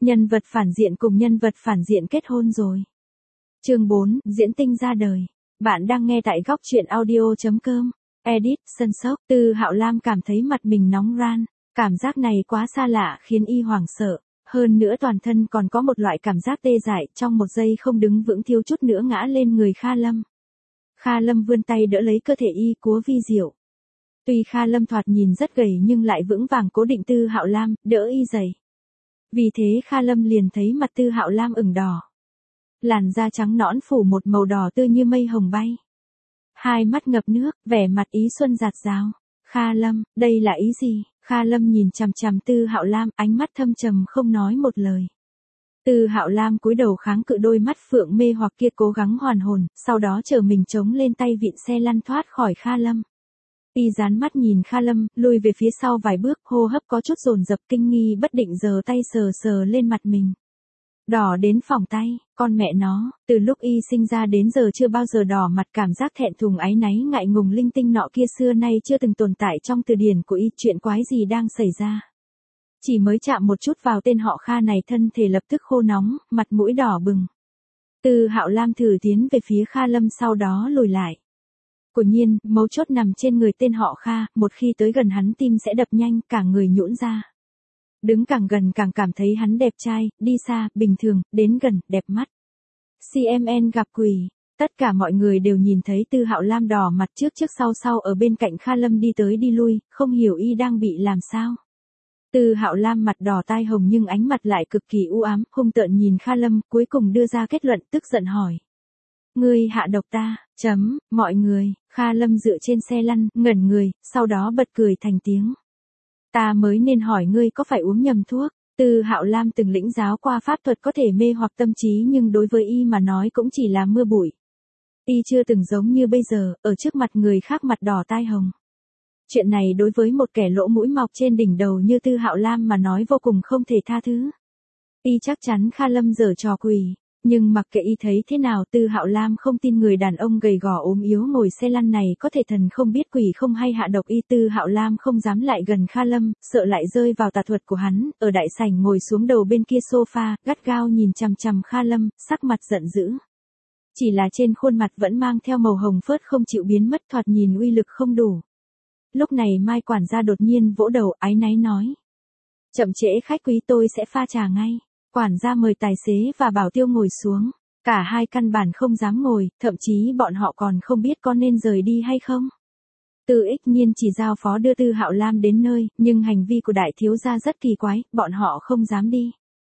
Nhân vật phản diện cùng nhân vật phản diện kết hôn rồi. Chương 4, diễn tinh ra đời. Bạn đang nghe tại góc truyện audio.com. Edit, sân sốc. Tư Hạo Lam cảm thấy mặt mình nóng ran. Cảm giác này quá xa lạ khiến y hoảng sợ. Hơn nữa toàn thân còn có một loại cảm giác tê dại, trong một giây không đứng vững thiếu chút nữa ngã lên người Kha Lâm. Kha Lâm vươn tay đỡ lấy cơ thể y, Cố Vi Diệu. Tuy Kha Lâm thoạt nhìn rất gầy nhưng lại vững vàng cố định Tư Hạo Lam, đỡ y dậy. Vì thế Kha Lâm liền thấy mặt Tư Hạo Lam ửng đỏ. Làn da trắng nõn phủ một màu đỏ tươi như mây hồng bay. Hai mắt ngập nước, vẻ mặt ý xuân rạt rào. Kha Lâm, đây là ý gì? Kha Lâm nhìn chằm chằm Tư Hạo Lam, ánh mắt thâm trầm không nói một lời. Tư Hạo Lam cúi đầu kháng cự đôi mắt phượng mê hoặc kia, cố gắng hoàn hồn, sau đó chờ mình chống lên tay vịn xe lăn thoát khỏi Kha Lâm. Y dán mắt nhìn Kha Lâm, lùi về phía sau vài bước, hô hấp có chút dồn dập, kinh nghi bất định giơ tay sờ sờ lên mặt mình. Đỏ đến phỏng tay, con mẹ nó, từ lúc y sinh ra đến giờ chưa bao giờ đỏ mặt, cảm giác thẹn thùng áy náy ngại ngùng linh tinh nọ kia xưa nay chưa từng tồn tại trong từ điển của y, chuyện quái gì đang xảy ra. Chỉ mới chạm một chút vào tên họ Kha này thân thể lập tức khô nóng, mặt mũi đỏ bừng. Tư Hạo Lam thử tiến về phía Kha Lâm sau đó lùi lại. Quả nhiên, mấu chốt nằm trên người tên họ Kha, một khi tới gần hắn tim sẽ đập nhanh, cả người nhũn ra. Đứng càng gần càng cảm thấy hắn đẹp trai, đi xa, bình thường, đến gần, đẹp mắt. CMN gặp quỷ. Tất cả mọi người đều nhìn thấy Tư Hạo Lam đỏ mặt trước trước sau sau ở bên cạnh Kha Lâm đi tới đi lui, không hiểu y đang bị làm sao. Tư Hạo Lam mặt đỏ tai hồng nhưng ánh mặt lại cực kỳ u ám, hung tợn nhìn Kha Lâm, cuối cùng đưa ra kết luận, tức giận hỏi. Ngươi hạ độc ta, mọi người. Kha Lâm dựa trên xe lăn, ngẩn người, sau đó bật cười thành tiếng. Ta mới nên hỏi ngươi có phải uống nhầm thuốc. Tư Hạo Lam từng lĩnh giáo qua pháp thuật có thể mê hoặc tâm trí nhưng đối với y mà nói cũng chỉ là mưa bụi. Y chưa từng giống như bây giờ, ở trước mặt người khác mặt đỏ tai hồng. Chuyện này đối với một kẻ lỗ mũi mọc trên đỉnh đầu như Tư Hạo Lam mà nói vô cùng không thể tha thứ. Y chắc chắn Kha Lâm giở trò quỷ. Nhưng mặc kệ y thấy thế nào, Tư Hạo Lam không tin người đàn ông gầy gò ốm yếu ngồi xe lăn này có thể thần không biết quỷ không hay hạ độc y. Tư Hạo Lam không dám lại gần Kha Lâm, sợ lại rơi vào tà thuật của hắn, ở đại sảnh ngồi xuống đầu bên kia sofa, gắt gao nhìn chằm chằm Kha Lâm, sắc mặt giận dữ. Chỉ là trên khuôn mặt vẫn mang theo màu hồng phớt không chịu biến mất, thoạt nhìn uy lực không đủ. Lúc này Mai quản gia đột nhiên vỗ đầu, áy náy nói. Chậm trễ khách quý, tôi sẽ pha trà ngay. Quản gia mời tài xế và bảo tiêu ngồi xuống. Cả hai căn bản không dám ngồi, thậm chí bọn họ còn không biết có nên rời đi hay không. Tư Ích Nhiên chỉ giao phó đưa Tư Hạo Lam đến nơi, nhưng hành vi của đại thiếu gia rất kỳ quái, bọn họ không dám đi.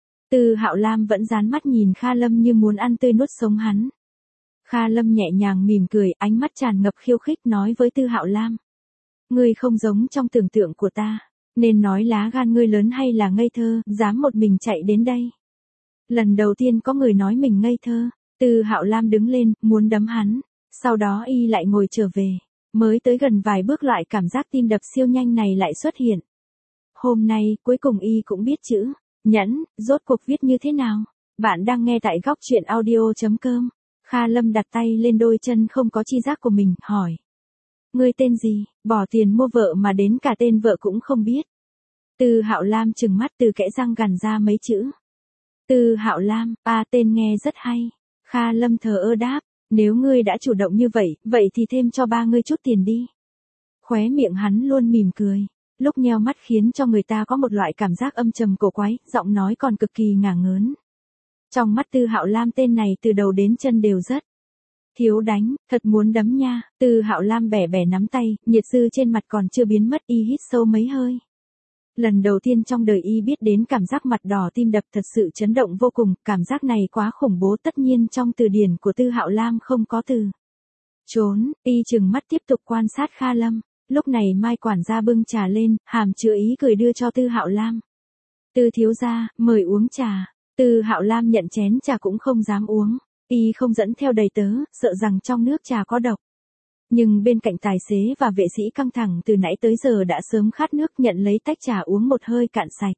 Tư Hạo Lam vẫn dán mắt nhìn Kha Lâm như muốn ăn tươi nuốt sống hắn. Kha Lâm nhẹ nhàng mỉm cười, ánh mắt tràn ngập khiêu khích nói với Tư Hạo Lam. Ngươi không giống trong tưởng tượng của ta. Nên nói lá gan ngươi lớn hay là ngây thơ, dám một mình chạy đến đây. Lần đầu tiên có người nói mình ngây thơ. Tư Hạo Lam đứng lên, muốn đấm hắn. Sau đó y lại ngồi trở về. Mới tới gần vài bước lại cảm giác tim đập siêu nhanh này lại xuất hiện. Hôm nay, cuối cùng y cũng biết chữ nhẫn, rốt cuộc viết như thế nào. Bạn đang nghe tại góc truyện audio.com. Kha Lâm đặt tay lên đôi chân không có chi giác của mình, hỏi. Ngươi tên gì, bỏ tiền mua vợ mà đến cả tên vợ cũng không biết. Tư Hạo Lam trừng mắt từ kẽ răng gằn ra mấy chữ. Tư Hạo Lam, tên nghe rất hay. Kha Lâm thờ ơ đáp, nếu ngươi đã chủ động như vậy, vậy thì thêm cho ba ngươi chút tiền đi. Khóe miệng hắn luôn mỉm cười, lúc nheo mắt khiến cho người ta có một loại cảm giác âm trầm cổ quái, giọng nói còn cực kỳ ngả ngớn. Trong mắt Tư Hạo Lam tên này từ đầu đến chân đều rất thiếu đánh, thật muốn đấm nha. Tư Hạo Lam bẻ bẻ nắm tay, nhiệt dư trên mặt còn chưa biến mất, y hít sâu mấy hơi. Lần đầu tiên trong đời y biết đến cảm giác mặt đỏ tim đập, thật sự chấn động vô cùng, cảm giác này quá khủng bố, tất nhiên trong từ điển của Tư Hạo Lam không có từ trốn. Y trừng mắt tiếp tục quan sát Kha Lâm. Lúc này Mai quản gia bưng trà lên, hàm chứa ý cười đưa cho Tư Hạo Lam. Tư thiếu gia, mời uống trà. Tư Hạo Lam nhận chén trà cũng không dám uống. Y không dẫn theo đầy tớ, sợ rằng trong nước trà có độc. Nhưng bên cạnh tài xế và vệ sĩ căng thẳng từ nãy tới giờ đã sớm khát nước, nhận lấy tách trà uống một hơi cạn sạch.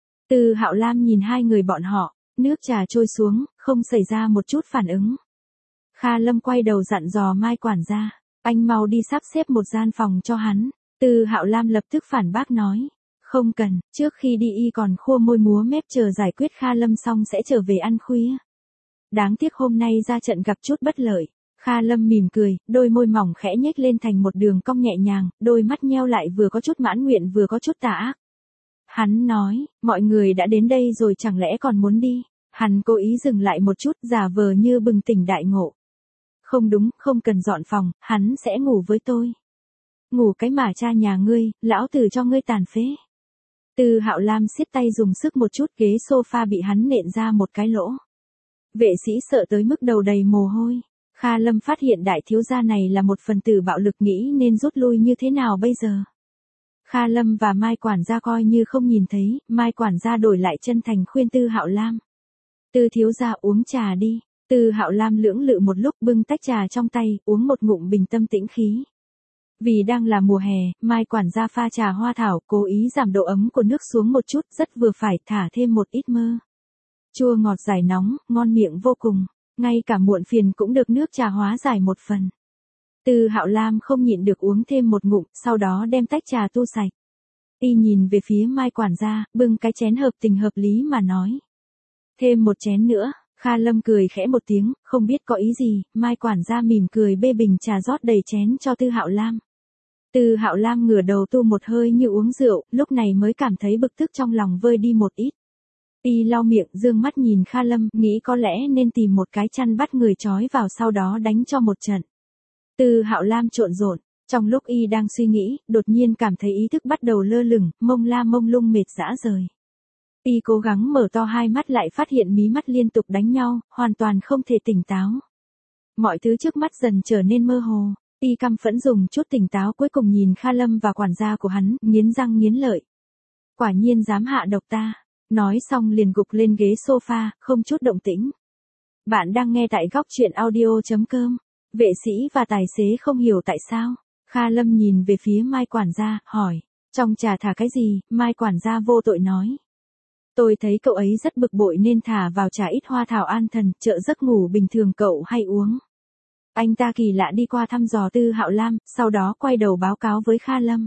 Tư Hạo Lam nhìn hai người bọn họ, nước trà trôi xuống, không xảy ra một chút phản ứng. Kha Lâm quay đầu dặn dò Mai quản gia, anh mau đi sắp xếp một gian phòng cho hắn. Tư Hạo Lam lập tức phản bác nói, Không cần, trước khi đi y còn khua môi múa mép chờ giải quyết Kha Lâm xong sẽ trở về ăn khuya. Đáng tiếc hôm nay ra trận gặp chút bất lợi. Kha Lâm mỉm cười, đôi môi mỏng khẽ nhếch lên thành một đường cong nhẹ nhàng, đôi mắt nheo lại vừa có chút mãn nguyện vừa có chút tà ác. Hắn nói, mọi người đã đến đây rồi chẳng lẽ còn muốn đi? Hắn cố ý dừng lại một chút, giả vờ như bừng tỉnh đại ngộ. Không đúng, không cần dọn phòng, hắn sẽ ngủ với tôi. Ngủ cái mà cha nhà ngươi, lão tử cho ngươi tàn phế. Từ Hạo Lam siết tay dùng sức một chút, ghế sofa bị hắn nện ra một cái lỗ. Vệ sĩ sợ tới mức đầu đầy mồ hôi. Kha Lâm phát hiện đại thiếu gia này là một phần tử bạo lực, nghĩ nên rút lui như thế nào bây giờ. Kha Lâm và Mai quản gia coi như không nhìn thấy, Mai quản gia đổi lại chân thành khuyên Từ Hạo Lam. Từ thiếu gia uống trà đi. Từ Hạo Lam lưỡng lự một lúc, bưng tách trà trong tay, uống một ngụm bình tâm tĩnh khí. Vì đang là mùa hè, Mai quản gia pha trà hoa thảo, cố ý giảm độ ấm của nước xuống một chút, rất vừa phải, thả thêm một ít mơ. Chua ngọt giải nóng, ngon miệng vô cùng, ngay cả muộn phiền cũng được nước trà hóa giải một phần. Từ Hạo Lam không nhịn được uống thêm một ngụm, sau đó đem tách trà tu sạch. Y nhìn về phía Mai quản gia, bưng cái chén hợp tình hợp lý mà nói. Thêm một chén nữa. Kha Lâm cười khẽ một tiếng, không biết có ý gì, Mai quản gia mỉm cười bê bình trà rót đầy chén cho Từ Hạo Lam. Từ Hạo Lam ngửa đầu tu một hơi như uống rượu, lúc này mới cảm thấy bực tức trong lòng vơi đi một ít. Y lau miệng, dương mắt nhìn Kha Lâm, nghĩ có lẽ nên tìm một cái chăn bắt người trói vào sau đó đánh cho một trận. Từ Hạo Lam trộn rộn, trong lúc y đang suy nghĩ, đột nhiên cảm thấy ý thức bắt đầu lơ lửng, mông lung mệt rã rời. Y cố gắng mở to hai mắt lại phát hiện mí mắt liên tục đánh nhau, hoàn toàn không thể tỉnh táo. Mọi thứ trước mắt dần trở nên mơ hồ, y căm phẫn dùng chút tỉnh táo cuối cùng nhìn Kha Lâm và quản gia của hắn, nghiến răng nghiến lợi. Quả nhiên dám hạ độc ta, nói xong liền gục lên ghế sofa, không chút động tĩnh. Bạn đang nghe tại góc truyện audio.com, vệ sĩ và tài xế không hiểu tại sao. Kha Lâm nhìn về phía Mai quản gia, hỏi, trong trà thả cái gì? Mai quản gia vô tội nói. Tôi thấy cậu ấy rất bực bội nên thả vào trà ít hoa thảo an thần, trợ giấc ngủ bình thường cậu hay uống. Anh ta kỳ lạ đi qua thăm dò Từ Hạo Lam, sau đó quay đầu báo cáo với Kha Lâm.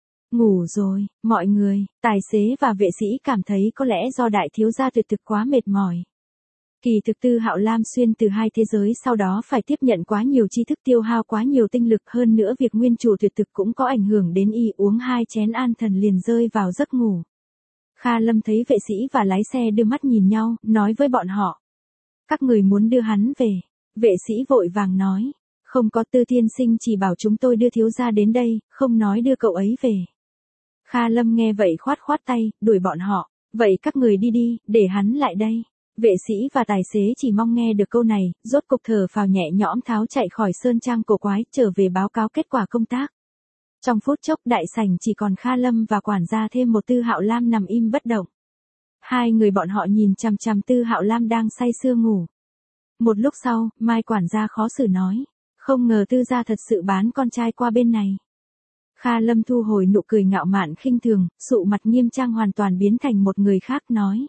Ngủ rồi, mọi người, tài xế và vệ sĩ cảm thấy có lẽ do đại thiếu gia tuyệt thực quá mệt mỏi. Kỳ thực Từ Hạo Lam xuyên từ hai thế giới sau đó phải tiếp nhận quá nhiều tri thức, tiêu hao quá nhiều tinh lực, hơn nữa việc nguyên chủ tuyệt thực cũng có ảnh hưởng đến y, uống 2 chén an thần liền rơi vào giấc ngủ. Kha Lâm thấy vệ sĩ và lái xe đưa mắt nhìn nhau, nói với bọn họ. Các người muốn đưa hắn về. Vệ sĩ vội vàng nói. Không có, Tư tiên sinh chỉ bảo chúng tôi đưa thiếu gia đến đây, không nói đưa cậu ấy về. Kha Lâm nghe vậy khoát khoát tay, đuổi bọn họ. Vậy các người đi đi, để hắn lại đây. Vệ sĩ và tài xế chỉ mong nghe được câu này, rốt cục thở phào nhẹ nhõm tháo chạy khỏi sơn trang cổ quái, trở về báo cáo kết quả công tác. Trong phút chốc đại sảnh chỉ còn Kha Lâm và quản gia thêm một Từ Hạo Lam nằm im bất động. Hai người bọn họ nhìn chằm chằm Từ Hạo Lam đang say sưa ngủ. Một lúc sau, Mai quản gia khó xử nói. Không ngờ Tư gia thật sự bán con trai qua bên này. Kha Lâm thu hồi nụ cười ngạo mạn khinh thường, sụ mặt nghiêm trang hoàn toàn biến thành một người khác nói.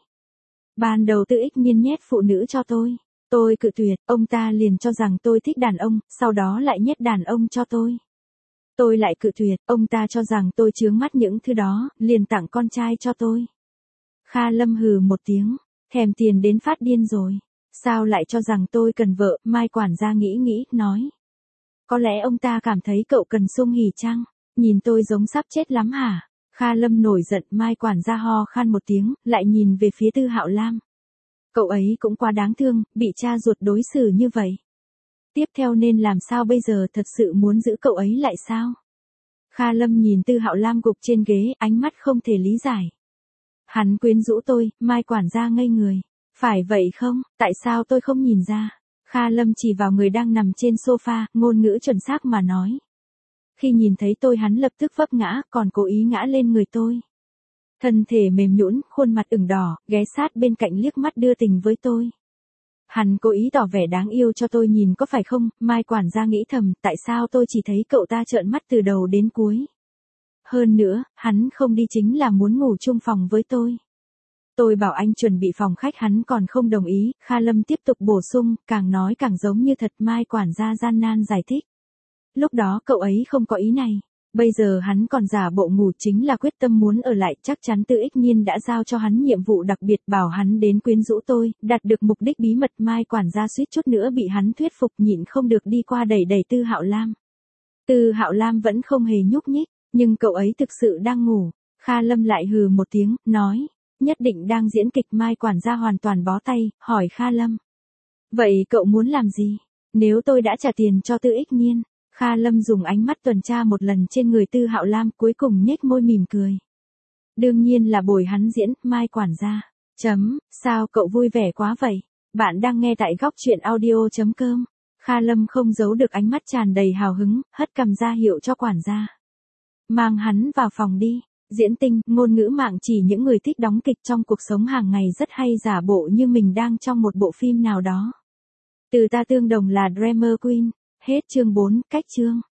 Ban đầu Tư ích nhiên nhét phụ nữ cho tôi. Tôi cự tuyệt, ông ta liền cho rằng tôi thích đàn ông, sau đó lại nhét đàn ông cho tôi. Tôi lại cự tuyệt, ông ta cho rằng tôi chướng mắt những thứ đó, liền tặng con trai cho tôi. Kha Lâm hừ một tiếng, thèm tiền đến phát điên rồi. Sao lại cho rằng tôi cần vợ? Mai quản gia nghĩ, nói. Có lẽ ông ta cảm thấy cậu cần sung hỉ chăng? Nhìn tôi giống sắp chết lắm hả? Kha Lâm nổi giận, Mai quản gia ho khan một tiếng, lại nhìn về phía Từ Hạo Lam. Cậu ấy cũng quá đáng thương, bị cha ruột đối xử như vậy. Tiếp theo nên làm sao bây giờ, thật sự muốn giữ cậu ấy lại sao? Kha Lâm nhìn Từ Hạo Lam gục trên ghế, ánh mắt không thể lý giải. Hắn quyến rũ tôi, Mai quản gia ngây người. Phải vậy không, tại sao tôi không nhìn ra? Kha Lâm chỉ vào người đang nằm trên sofa, ngôn ngữ chuẩn xác mà nói. Khi nhìn thấy tôi hắn lập tức vấp ngã, còn cố ý ngã lên người tôi. Thân thể mềm nhũn, khuôn mặt ửng đỏ, ghé sát bên cạnh liếc mắt đưa tình với tôi. Hắn cố ý tỏ vẻ đáng yêu cho tôi nhìn có phải không? Mai quản gia nghĩ thầm, tại sao tôi chỉ thấy cậu ta trợn mắt từ đầu đến cuối. Hơn nữa, hắn không đi chính là muốn ngủ chung phòng với tôi. Tôi bảo anh chuẩn bị phòng khách hắn còn không đồng ý, Kha Lâm tiếp tục bổ sung, càng nói càng giống như thật. Mai quản gia gian nan giải thích. Lúc đó cậu ấy không có ý này. Bây giờ hắn còn giả bộ ngủ chính là quyết tâm muốn ở lại, chắc chắn Tư Ích Nhiên đã giao cho hắn nhiệm vụ đặc biệt bảo hắn đến quyến rũ tôi, đạt được mục đích bí mật. Mai quản gia suýt chút nữa bị hắn thuyết phục, nhịn không được đi qua đẩy đẩy Tư Hạo Lam. Tư Hạo Lam vẫn không hề nhúc nhích, nhưng cậu ấy thực sự đang ngủ. Kha Lâm lại hừ một tiếng, nói, nhất định đang diễn kịch. Mai quản gia hoàn toàn bó tay, hỏi Kha Lâm. Vậy cậu muốn làm gì? Nếu tôi đã trả tiền cho Tư Ích Nhiên. Kha Lâm dùng ánh mắt tuần tra một lần trên người Tư Hạo Lam, cuối cùng nhếch môi mỉm cười. Đương nhiên là bồi hắn diễn. Mai quản gia. Sao cậu vui vẻ quá vậy? Bạn đang nghe tại góc truyện audio.com. Kha Lâm không giấu được ánh mắt tràn đầy hào hứng, hất cằm ra hiệu cho quản gia. Mang hắn vào phòng đi. Diễn tinh, ngôn ngữ mạng chỉ những người thích đóng kịch trong cuộc sống hàng ngày rất hay giả bộ như mình đang trong một bộ phim nào đó. Từ ta tương đồng là Drama Queen. Hết chương 4, cách chương.